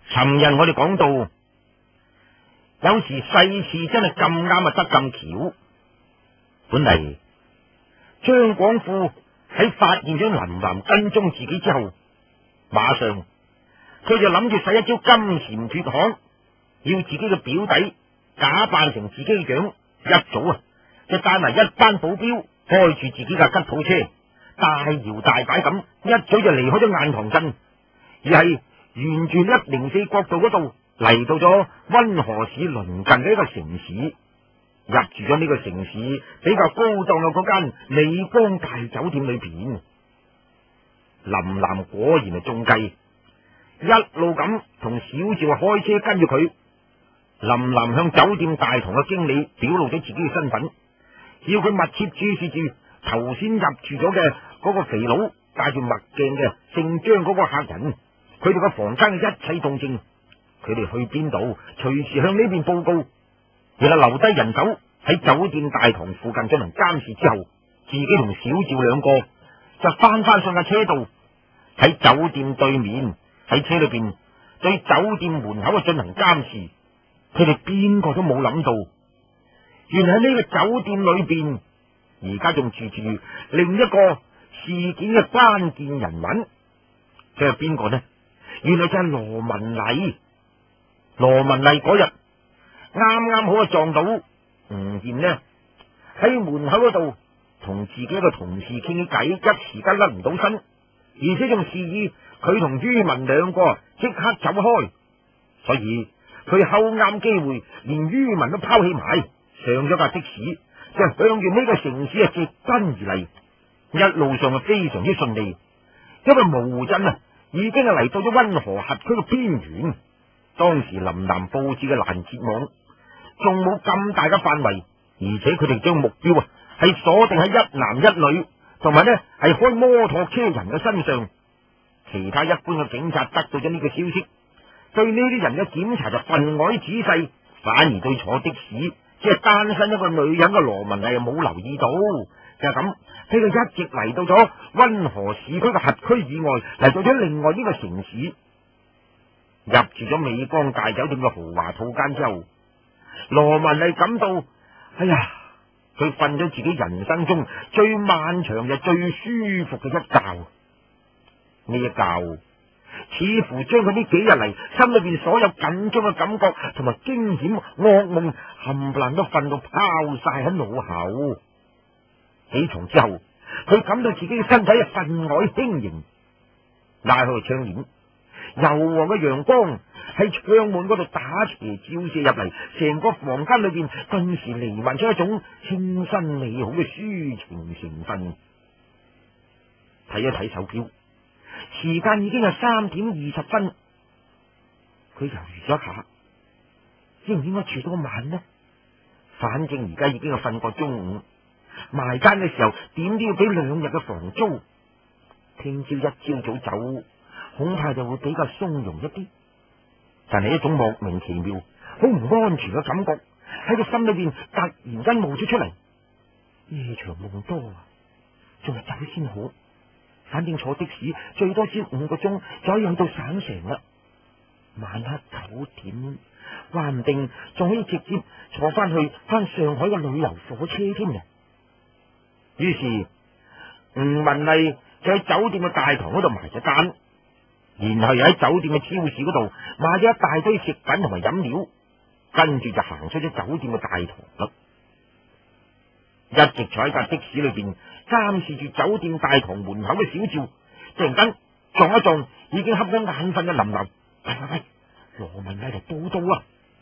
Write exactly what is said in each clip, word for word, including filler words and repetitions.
尋日我哋講到，有時世事真係咁啱啊，得咁巧。本嚟張廣富喺發現咗林南跟蹤自己之後，馬上佢就諗住使一招金蟬脫殼，要自己嘅表弟假扮成自己嘅樣，一早啊就帶埋一班保鏢，開住自己架吉普車，大搖大擺咁一早就離開咗雁塘鎮，而係沿住一零四國道嗰度嚟到咗溫河市鄰近嘅一個城市，入住咗呢個城市比較高檔嘅嗰間美光大酒店裏邊。林南果然係中計，一路咁同小趙開車跟住佢。林南向酒店大堂嘅經理表露咗自己嘅身份，要佢密切注視住頭先入住咗嘅嗰個肥佬戴住墨鏡嘅姓張嗰個客人，佢哋個房間嘅一切動靜，佢哋去邊度，隨時向呢邊報告。然後留低人手喺酒店大堂附近進行監視之後，自己同小趙兩個就翻翻上架車度，喺酒店對面喺車裏邊對酒店門口嘅進行監視。佢哋邊個都冇諗到，原來喺呢個酒店裏邊，而家仲住住另一個事件嘅關鍵人物，佢係邊個呢？原來就係羅文麗。羅文麗嗰日啱啱好啊撞到吳彥呢喺門口嗰度同自己一個同事傾起偈，一時間甩唔到身，而且仲示意佢同于文兩個即刻走開，所以佢睺啱機會，連于文都拋棄埋，上咗架的士，就向住呢個城市啊直奔而嚟。一路上啊非常之順利，因為蕪湖鎮啊已經係嚟到咗溫河轄區嘅邊緣。當時林南布置嘅攔截網仲冇咁大嘅範圍，而且佢哋將目標啊係鎖定喺一男一女，同埋呢係開摩托車人嘅身上。其他一般嘅警察得到咗呢個消息，對呢啲人嘅檢查就分外仔細，反而對坐的士即係單身一個女人嘅羅文麗又冇留意到。就係咁，呢個一直嚟到咗溫河市區嘅轄區以外，嚟到咗另外呢個城市，入住咗美光大酒店嘅豪華套間之後，羅文麗感到，哎呀，佢瞓咗自己人生中最漫長又最舒服嘅一覺。呢一覺似乎將佢呢幾日嚟心裏邊所有緊張嘅感覺同埋驚險噩夢冚唪唥都瞓到拋晒喺腦後。起床之後，佢感到自己嘅身體係分外輕盈，拉開窗簾，柔和嘅陽光喺窗門嗰度打斜照射入嚟，成個房間裏邊頓時彌漫出一種清新美好嘅抒情成分。睇一睇手錶，時間已經係三點二十分，佢猶豫咗一下，應唔應該住多晚呢？反正而家已經係瞓過中午，埋單嘅時候點都要俾兩日嘅房租，聽朝一朝早走，恐怕就會比較鬆容一啲。但係一種莫名其妙、好唔安全嘅感覺喺個心裏邊突然間冒咗出嚟。夜長夢多啊，仲係走先好。反正坐的士最多只五個鐘就可以去到省城啦。晚黑九點，話唔定仲可以直接坐翻去翻上海嘅旅遊火車添嘅。於是吳文麗就喺酒店嘅大堂嗰度埋咗單，然後又喺酒店嘅超市嗰度買咗一大堆食品同埋飲料，跟住就行出咗酒店嘅大堂啦。一直坐喺架的士裏邊監視住酒店大堂門口嘅小趙，突然間撞一撞已經瞌咗眼瞓嘅林林。喂喂喂，羅文麗嚟報到啊！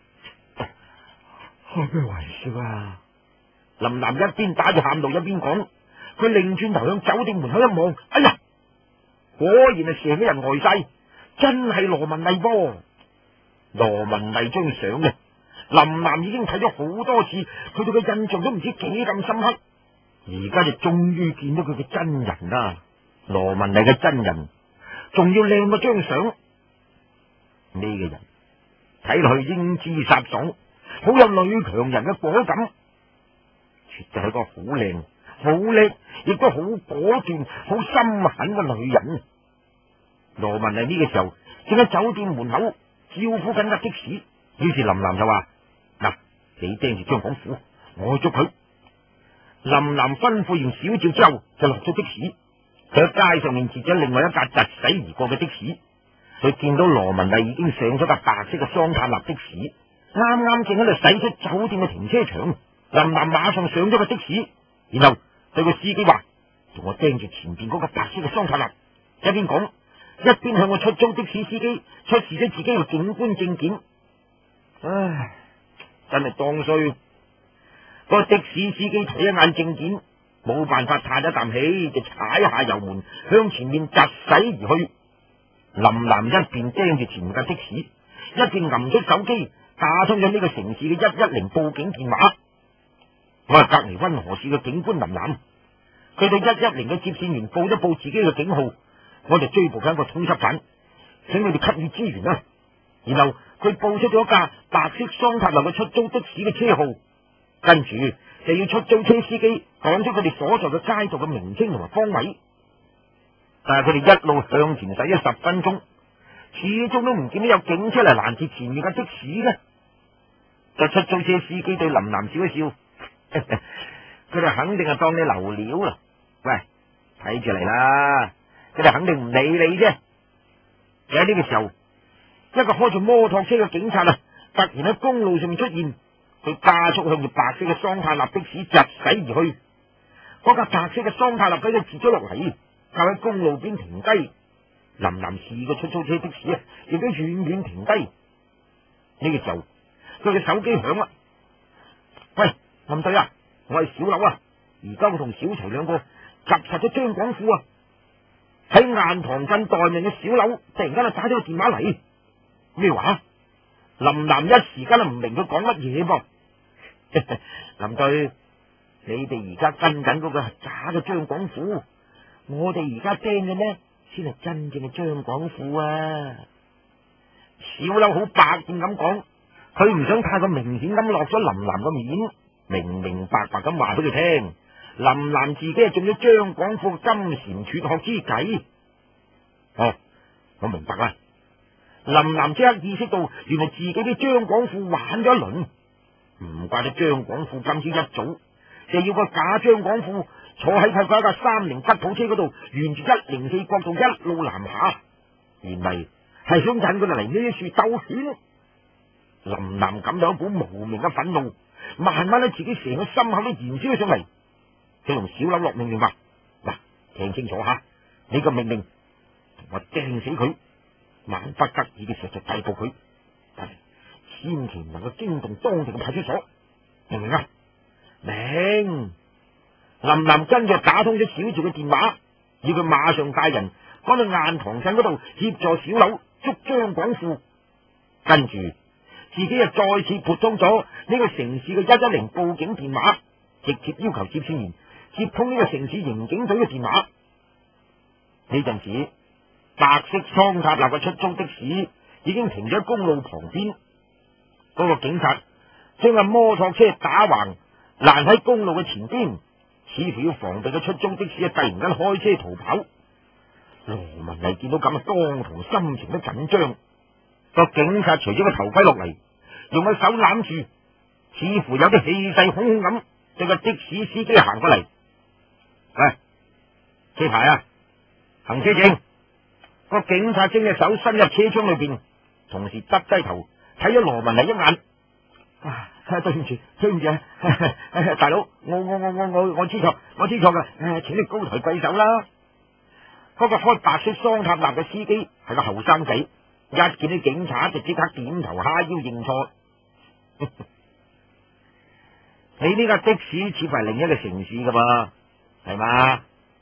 開咩玩笑啊！林林一邊打住喊路一邊講，佢擰轉頭向酒店門口一望，哎呀，果然係成個人呆晒，真係羅文麗噃！羅文麗張相嘅林南已經睇咗好多次，佢對佢印象都唔知幾咁深刻，而家就終於見到佢嘅真人啦！羅文麗嘅真人仲要靚過張相，呢個人睇落去英姿颯爽，好有女強人嘅果敢，絕對係個好靚、好叻，亦都好果斷、好心狠嘅女人。羅文麗呢個時候正喺酒店門口招呼緊架的士。於是林南就話：嗱，你盯住張廣府，我去捉佢。林南吩咐完小趙之後，就落咗的士。佢喺街上面截咗另外一架疾駛而過嘅的士。佢見到羅文麗已經上咗架白色嘅桑塔納的士，啱啱正喺度駛出酒店嘅停車場。林南馬上上咗個的士，然後對個司機話：同我盯住前邊嗰個白色嘅桑塔納。一邊講，一邊向我出租的士司機出示咗自己嘅警官證件。唉，真係當衰。個的士司機睇一眼證件，冇辦法嘆一啖氣，就踩下油門向前面疾駛而去。林南一邊盯住前面架的士，一邊揞出手機打通咗呢個城市嘅一一零報警電話。我係隔籬溫河市嘅警官林南，佢對一一零嘅接線員報一報自己嘅警號，我就追捕緊一個通緝犯，請你哋給予支援啦。然後佢報出咗架白色桑塔納嘅出租的士嘅車號，跟住就要出租車司機講出佢哋所在嘅街道嘅名稱同埋方位。但係佢哋一路向前駛咗十分鐘，始終都唔見到有警車嚟攔截前面嘅的士嘅。個出租車司機對林南笑一笑，佢哋肯定係當你流料啦。喂，睇住嚟啦，佢哋肯定唔理你啫。就喺呢個時候，一個開住摩托車嘅警察啊，突然喺公路上面出現，佢加速向住白色嘅桑塔納的士疾駛而去。嗰架白色嘅桑塔納佢就截咗落嚟，靠喺公路邊停低。林南視個出租車的士啊，亦都遠遠停低。呢個時候，佢嘅手機響啦。喂，林隊啊，我係小柳啊，而家我同小徐兩個夾實咗張廣富啊。喺雁塘鎮待命嘅小柳突然間就打咗個電話嚟。咩話？林南一時間都唔明佢講乜嘢噃。林隊，你哋而家跟緊嗰個係假嘅張廣富，我哋而家盯嘅呢先係真正嘅張廣富啊！小柳好百厭咁講，佢唔想太過明顯咁落咗林南個面，明明白白咁話俾佢聽，林南自己係中咗張廣富金蟬脫殼之計。哦，我明白啦。林南即刻意識到，原來自己俾張廣富玩咗一輪，唔怪得張廣富今朝一早就要個假張廣富坐喺佢嗰架三菱吉普車嗰度，沿住一零四國道一路南下，原嚟係想引佢哋嚟呢啲樹鬥犬。林南感到一股無名嘅憤怒，慢慢喺自己成個心口都燃燒咗上嚟。佢同小柳落命令話：嗱，聽清楚吓，呢個命令同我掟死佢，萬不得已嘅時候就逮捕佢，但係千祈唔能夠驚動當地嘅派出所，明唔明啊？明。林南跟住打通咗小趙嘅電話，要佢馬上帶人趕到雁塘鎮嗰度協助小柳捉張廣富，跟住自己又再次撥通咗呢個城市嘅一一零報警電話，直接要求接線員接通呢個城市刑警隊嘅電話。呢陣時，白色桑塔納嘅出租的士已經停咗喺公路旁邊，嗰個警察將架摩托車打橫攔喺公路嘅前邊，似乎要防備個出租的士突然間開車逃跑。羅文麗見到咁啊，當堂心情都緊張。個警察除咗個頭盔落嚟，用個手攬住，似乎有啲氣勢洶洶咁，對個的士司機行過嚟。喂，車牌啊，行車證。個警察將隻手伸入車窗裏邊，同時耷低頭睇咗羅文麗一眼。啊，對唔住，對唔住啊，大佬，我我我我我我知錯，我知錯噶，誒，請你高抬貴手啦。嗰個開白色桑塔納嘅司機係個後生仔，一見到警察就即刻點頭哈腰認錯。你呢架的士似乎係另一個城市噶噃，係嘛？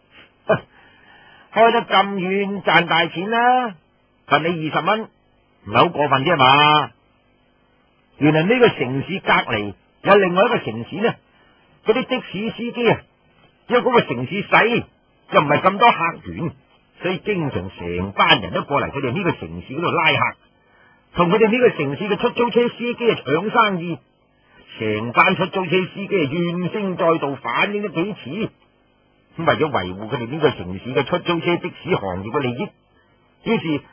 開得咁遠賺大錢啦，罰你二十蚊，唔係好過分啫嘛？原來呢個城市隔籬有另外一個城市呢，嗰啲的士司機啊，因為嗰個城市細，又唔係咁多客源，所以經常成班人都過嚟佢哋呢個城市嗰度拉客，同佢哋呢個城市嘅出租車司機啊搶生意，成班出租車司機啊怨聲載道，反映咗幾次。咁為咗維護佢哋呢個城市嘅出租車的士行業嘅利益，於是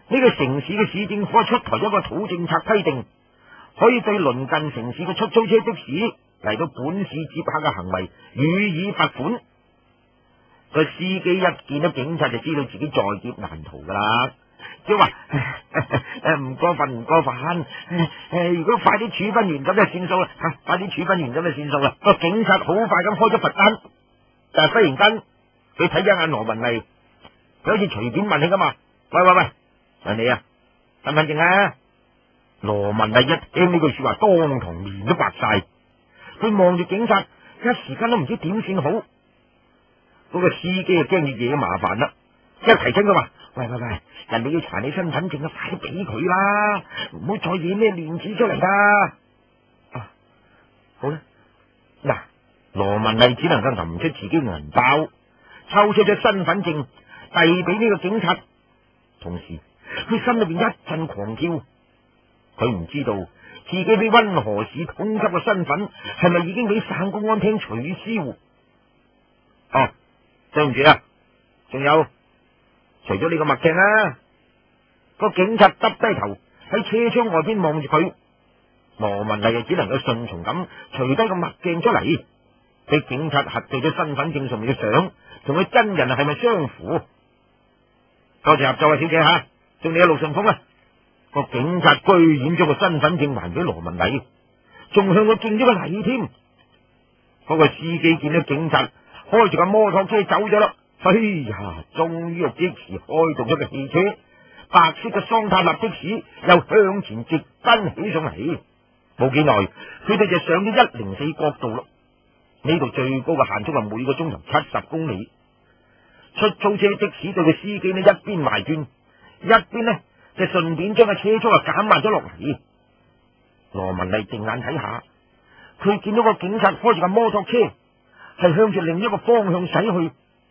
呢個城市嘅市政府出台咗一個土政策，規定可以對鄰近城市嘅出租車的士嚟到本市接客嘅行為予以罰款。個司機一見到警察就知道自己在劫難逃噶啦，即係話誒唔過分唔過分，誒、呃、如果快啲處分完咁就算數啦，吓、啊、快啲處分完咁就算數啦。個警察好快咁開咗罰單，但係忽然間佢睇咗眼羅文麗，佢好似隨便問你噶嘛，喂喂喂，係你啊，身份證啊？羅文麗一聽呢句說話，當堂面都白晒，佢望住警察，一時間都唔知點算好。嗰個司機啊，驚住惹麻煩啦，一提醒佢話：喂喂喂，人哋要查你身份證啊，快啲俾佢啦，唔好再惹咩亂子出嚟啦。啊，好啦，嗱，羅文麗只能夠揞出自己銀包，抽出咗身份證遞俾呢個警察，同時佢心裏邊一陣狂跳，佢唔知道自己俾溫河市通緝嘅身份係咪已經俾省公安廳取消。哦。對唔住啊，仲有，除咗呢個墨鏡啊，個警察耷低頭喺車窗外邊望住佢，羅文麗就只能夠順從咁除低個墨鏡出嚟，俾警察核對咗身份證上面嘅相，同佢真人係咪相符？多謝合作啊，小姐吓，祝你一路順風啊！個警察居然將個身份證還俾羅文麗，仲向佢敬咗個禮添。嗰個司機見到警察開住架摩托車走咗啦，哎呀，終於啊即時開動咗個汽車，白色嘅桑塔納的士又向前直奔起上嚟。冇幾耐，佢哋就上咗一零四國道啦。呢度最高嘅限速係每個鐘頭七十公里。出租車的士對個司機呢一邊埋怨，一邊呢就順便將個車速啊減慢咗落嚟。羅文麗定眼睇下，佢見到個警察開住架摩托車係向住另一個方向駛去，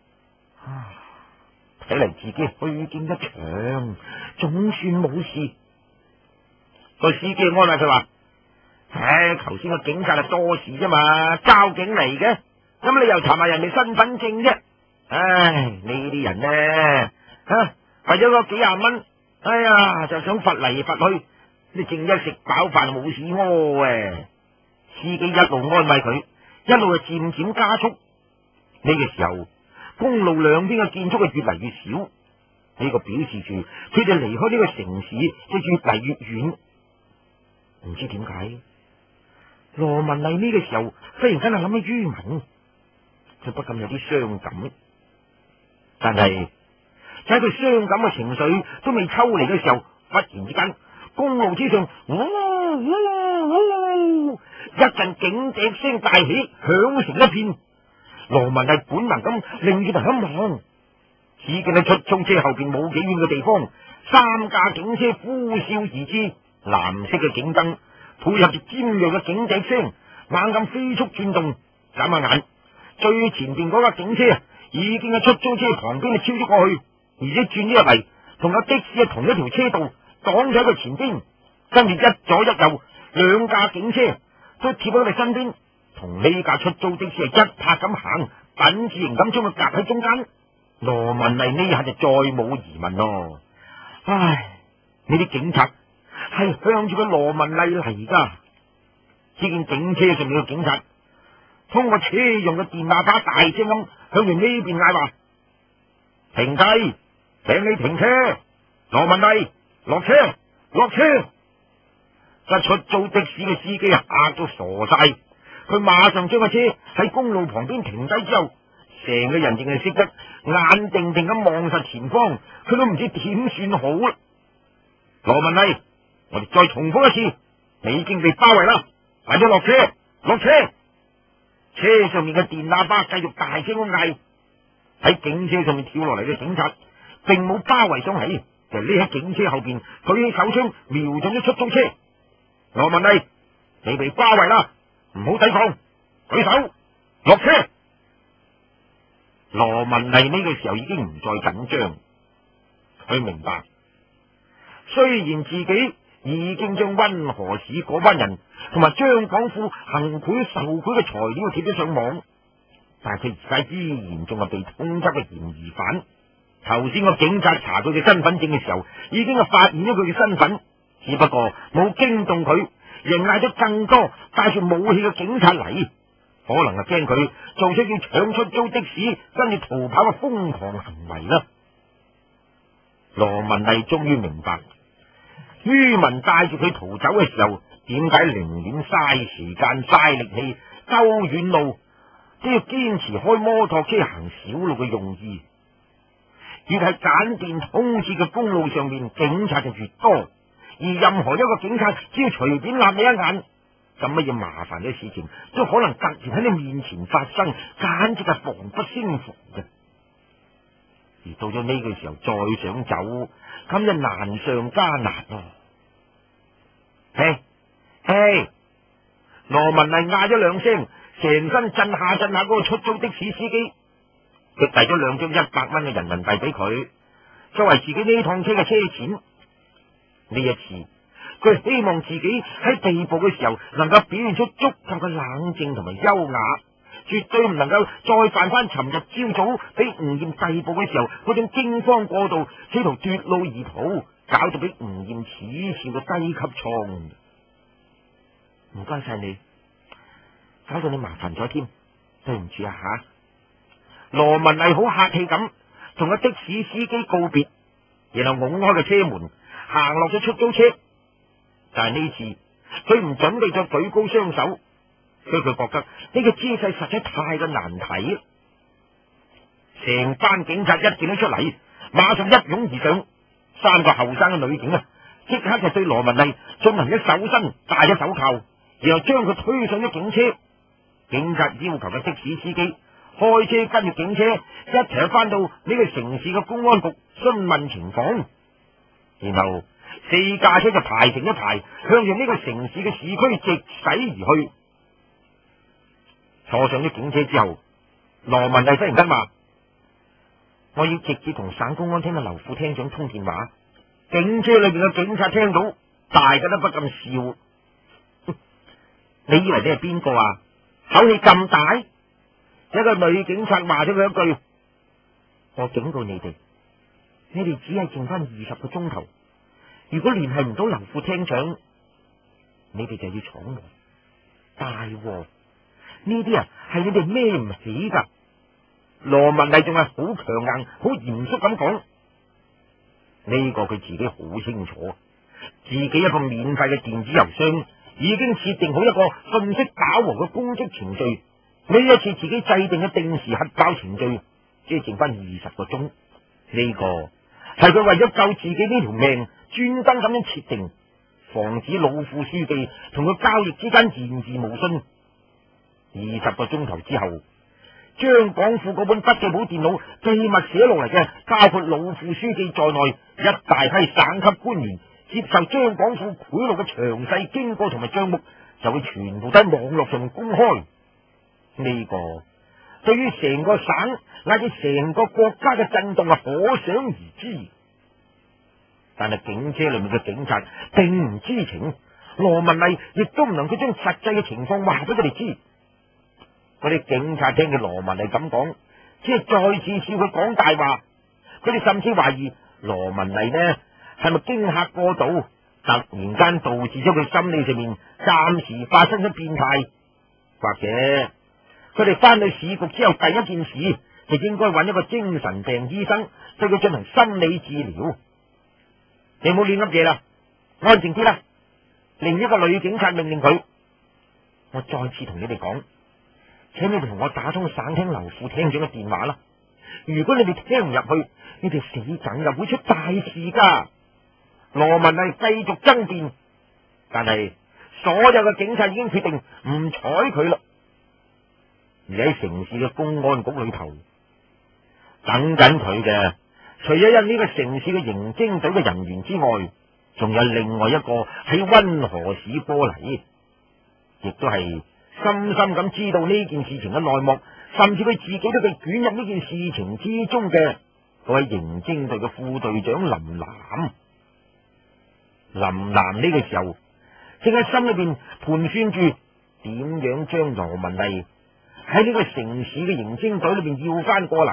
睇嚟自己虛驚一場，總算冇事。個司機安慰佢話：唉，頭先個警察係多事啫嘛，交警嚟嘅，咁你又查埋人哋身份證啫。唉，呢啲人呢，吓、啊、為咗嗰幾廿蚊，哎呀，就想罰嚟罰去，你正一食飽飯冇屎屙誒。司機一路安慰佢，一路就漸漸加速。呢、這個時候，公路兩邊嘅建築係越嚟越少，呢、這個表示住佢哋離開呢個城市就越嚟越遠。唔知點解，羅文麗呢個時候忽然間係諗起于文，佢不禁有啲傷感。但係喺佢傷感嘅情緒都未抽離嘅時候，忽然之間，公路之上，嗚嗚嗚，一陣警笛聲大起，響成一片。羅文係本能咁擰住頭一望，只見喺出租車後邊冇幾遠嘅地方，三架警車呼嘯而至，藍色嘅警燈配合住尖銳嘅警笛聲，猛咁飛速轉動。眨下眼，最前邊嗰架警車已經喺出租車旁邊超咗過去，而且轉咗入嚟，同有的士喺同一條車道擋咗喺佢前邊，跟住一左一右兩架警車都貼喺佢身邊，同呢架出租的士係一拍咁行，品字形咁將佢夾喺中間。羅文麗呢下就再冇疑問咯。唉，呢啲警察係向住個羅文麗嚟噶。只見警車上面嘅警察通過車用嘅電喇叭大聲咁向住呢邊嗌話：停低，請你停車，羅文麗落車，落車。架出租的士嘅司機嚇到傻晒，佢馬上將個車喺公路旁邊停低之後，成個人淨係識得眼定定咁望實前方，佢都唔知點算好啦。羅文麗，我哋再重複一次，你已經被包圍啦，快啲落車，落車。車上面嘅電喇叭繼續大聲咁嗌。喺警車上面跳落嚟嘅警察並冇包圍上嚟，就匿喺警車後邊舉起手槍瞄準咗出租車。羅文麗，你被包圍啦，唔好抵抗，舉手，落車。羅文麗呢個時候已經唔再緊張，佢明白，雖然自己已經將溫河市嗰班人同埋張廣富行賄受賄嘅材料貼咗上網，但係佢而家依然仲係被通緝嘅嫌疑犯， 頭先個警察查佢嘅身份證嘅時候，已經係發現咗佢嘅身份，只不過冇驚動佢，仍嗌咗更多帶住武器嘅警察嚟，可能係驚佢做出要搶出租的士跟住逃跑嘅瘋狂行為啦。羅文麗終於明白，于文帶住佢逃走嘅時候，點解寧願嘥時間嘥力氣兜遠路，都要堅持開摩托車行小路嘅用意。越係簡便通捷嘅公路上面，警察就越多，而任何一個警察只要隨便立你一眼，咁乜嘢麻煩嘅事情都可能突然喺你面前發生，簡直係防不勝防嘅。而到咗呢個時候再想走，咁就難上加難啊！嘿，嘿，羅文麗嗌咗兩聲，成身震下震下嗰個出租的士司機，佢遞咗兩張一百蚊嘅人民幣俾佢，作為自己呢趟車嘅車錢。呢一次，佢希望自己喺被捕嘅時候能夠表現出足夠嘅冷靜同埋優雅，絕對唔能夠再犯翻尋日朝早俾吳艷逮捕嘅時候嗰種驚慌過度，企圖奪路而逃，搞到俾吳艷恥笑嘅低級錯誤。唔該晒你，搞到你麻煩咗添，對唔住啊吓！羅文麗好客氣咁同個的士司機告別，然後拱開個車門，行落咗出租車。但係呢次佢唔準備再舉高雙手，所以佢覺得呢個姿勢實在太過難睇。成班警察一見到出嚟，馬上一擁而上，三個後生嘅女警啊，即刻就對羅文麗進行咗搜身，戴咗手銬，然後將佢推上咗警車。警察要求嘅的，的士司機開車跟住警車一齊翻到呢個城市嘅公安局詢問情況，然後四架車就排成一排，向住呢個城市嘅市區直駛而去。坐上咗警車之後，羅文麗忽然間話：我要直接同省公安廳嘅劉副廳長通電話。警車裏邊嘅警察聽到，大家都不禁笑。你以為你係邊個啊？口氣咁大！一個女警察話咗佢一句：我警告你哋，你哋只係剩翻二十個鐘頭，如果聯繫唔到劉副廳長，你哋就要闖禍。大禍！呢啲啊係你哋孭唔起噶。羅文麗仲係好強硬、好嚴肅咁講，呢個佢自己好清楚，自己一個免費嘅電子郵箱已經設定好一個信息飽和嘅公職程序。呢一次自己制定嘅定時核爆程序，即係剩翻二十個鐘。呢個係佢為咗救自己呢條命，專登咁樣設定，防止老副書記同佢交易之間言而無信。二十個鐘頭之後，張廣富嗰本筆記簿電腦秘密寫落嚟嘅，包括老副書記在內一大批省級官員接受張廣富賄賂嘅詳細經過同埋賬目，就會全部都喺網絡上公開。呢個對於成個省乃至成個國家嘅震動係可想而知。但係警車裏面嘅警察並唔知情，羅文麗亦都唔能夠將實際嘅情況話俾佢哋知。嗰啲警察聽見羅文麗咁講，只係再次笑佢講大話。佢哋甚至懷疑羅文麗呢係咪驚嚇過度，突然間導致咗佢心理上面暫時發生咗變態，或者佢哋翻去市局之後第一件事就應該揾一個精神病醫生對佢進行心理治療。你唔好亂噏嘢啦，安靜啲啦。另一個女警察命令佢：我再次同你哋講，請你哋同我打通省廳劉副廳長嘅電話啦。如果你哋聽唔入去，你哋死梗又會出大事噶。羅文麗繼續爭辯，但係所有嘅警察已經決定唔睬佢啦。而喺城市嘅公安局裏頭，等緊佢嘅，除咗因呢個城市嘅刑偵隊嘅人員之外，仲有另外一個喺溫河市波黎，亦都係深深咁知道呢件事情嘅內幕，甚至佢自己都被捲入呢件事情之中嘅嗰位刑偵隊嘅副隊長林南。林南呢個時候正喺心裏邊盤算住點樣將羅文麗喺呢個城市嘅刑偵隊裏邊要翻過嚟，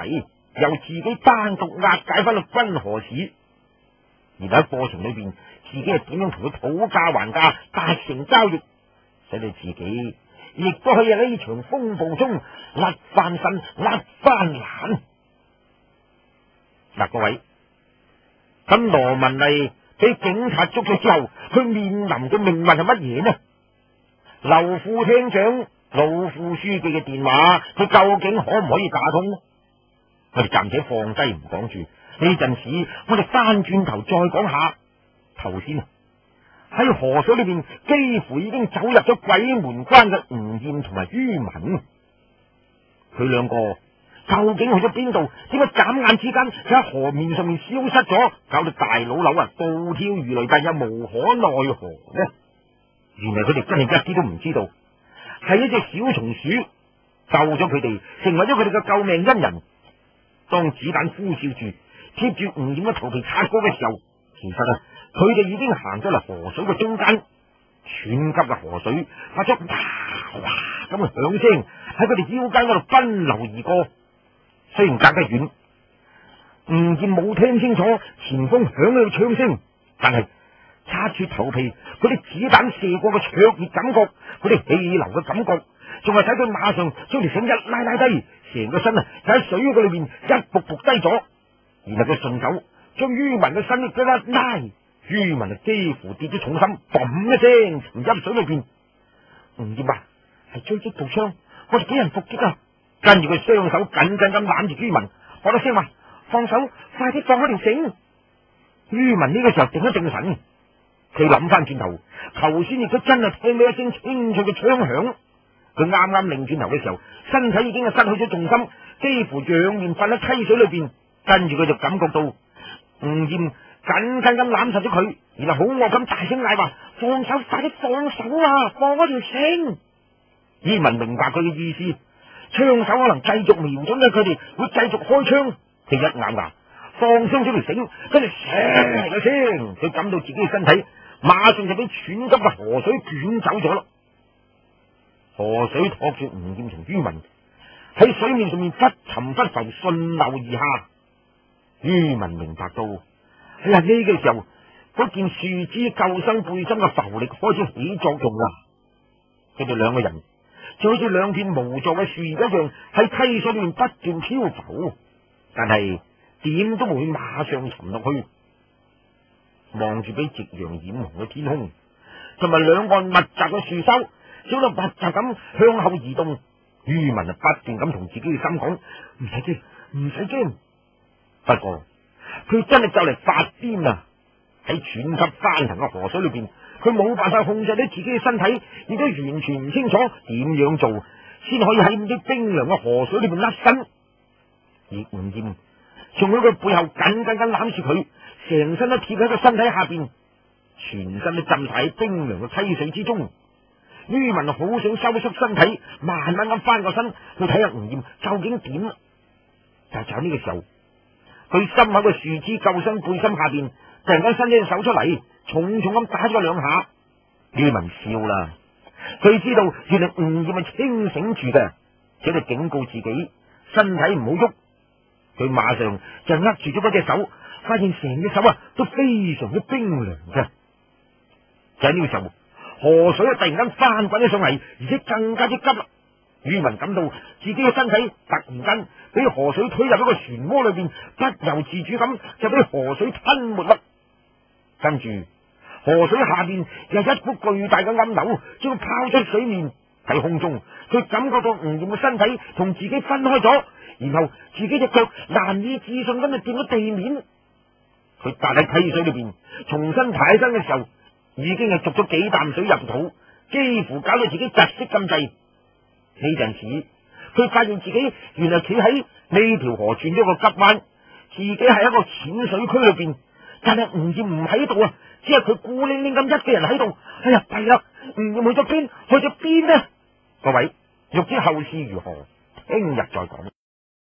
由自己單獨押解翻去軍河市，而喺過程裏邊，自己係點樣同佢討價還價，達成交易，使到自己亦都可以喺呢場風暴中甩翻身、甩翻爛。嗱，各位，咁羅文麗俾警察捉咗之後，佢面臨嘅命運係乜嘢呢？劉副廳長、老副書記嘅電話，佢究竟可唔可以打通呢？我哋暫且放低唔講住，呢陣時我哋翻轉頭再講下頭先啊，喺河水裏邊幾乎已經走入咗鬼門關嘅吳艷同埋于文，佢兩個究竟去咗邊度？點解眨眼之間就喺河面上面消失咗，搞到大佬樓啊暴跳如雷，但又無可奈何呢？原來佢哋真係一啲都唔知道，係一隻小松鼠救咗佢哋，成為咗佢哋嘅救命恩人。當子彈呼嘯住貼住吳艷嘅頭皮擦過嘅時候，其實啊，佢哋已經行咗嚟河水嘅中間，湍急嘅河水發出嘩嘩咁嘅響聲，喺佢哋腰間嗰度奔流而過。雖然隔得遠，吳艷冇聽清楚前方響起嘅槍聲，但係擦住頭皮嗰啲子彈射過嘅灼熱感覺，嗰啲氣流嘅感覺，仲係使佢馬上將條繩一拉拉低，成個身啊就喺水嘅裏邊一伏伏低咗。然後佢順手將于文嘅身亦都一拉，于文啊幾乎跌咗重心，嘣一聲沉入水裏邊。吳艷話：係追擊步槍，我哋俾人伏擊啊！跟住佢雙手緊緊咁攬住于文，我一聲話：放手，快啲放開條繩！于文呢個時候定一定神，佢諗翻轉頭，頭先亦都真係聽到一聲清脆嘅槍響。佢啱啱擰轉頭嘅時候，身體已經係失去咗重心，幾乎仰面瞓喺溪水裏邊。跟住佢就感覺到吳艷緊緊咁攬實咗佢，然後好惡咁大聲嗌話：放手，快啲放手啊！放開條繩！于文明白佢嘅意思，槍手可能繼續瞄準緊佢哋，會繼續開槍。佢一咬牙，放鬆咗條繩，跟住唰一聲，佢感到自己嘅身體馬上就俾湍急嘅河水捲走咗啦。河水托住吳艷同于文喺水面上面忽沉忽浮，順流而下。于文明白到，哎呀，呢個時候嗰件樹枝救生背心嘅浮力開始起作用啦。佢哋兩個人就好似兩片無助嘅樹葉一樣，喺溪水裏面不斷漂浮，但係點都唔會馬上沉落去。望住俾夕陽染紅嘅天空，同埋兩岸密集嘅樹梢，小到密集咁向後移動。于文啊，不斷咁同自己嘅心講：唔使驚，唔使驚。不過佢真係就嚟發癲啦！喺湍急翻騰嘅河水裏邊，佢冇辦法控制到自己嘅身體，亦都完全唔清楚點樣做先可以喺呢啲冰涼嘅河水裏邊甩身。而吳艷仲喺佢背後緊緊咁攬住佢，成身都貼喺佢身體下邊，全身都浸晒喺冰涼嘅溪水之中。于文好想收縮身體，慢慢咁翻個身去睇下吳艷究竟點。但係就喺呢個時候，佢心口嘅樹枝救生背心下邊突然間伸隻手出嚟，重重咁打咗兩下。于文笑啦，佢知道原來吳艷係清醒住嘅，喺度警告自己身體唔好喐。佢馬上就握住咗嗰隻手，發現成隻手啊都非常之冰涼嘅。就喺呢個時候，河水啊突然間翻滾咗上嚟，而且更加之急啦。于文感到自己嘅身體突然間俾河水推入咗個漩渦裏邊，不由自主咁就俾河水吞沒啦。跟住河水下邊有一股巨大嘅暗流將佢拋出水面。喺空中，佢感覺到吳艷嘅身體同自己分開咗，然後自己隻腳難以置信咁就掂到地面。佢踏喺溪水裏邊重新爬起身嘅時候，已經係逐咗幾啖水入肚，幾乎搞到自己窒息咁滯。呢陣時，佢發現自己原來企喺呢條河轉咗個急彎，自己喺一個淺水區裏邊，但係吳艷唔喺度啊，只係佢孤零零咁一個人喺度。哎呀，弊啦！吳艷去咗邊？去咗邊呢？各位，欲知後事如何，聽日再講。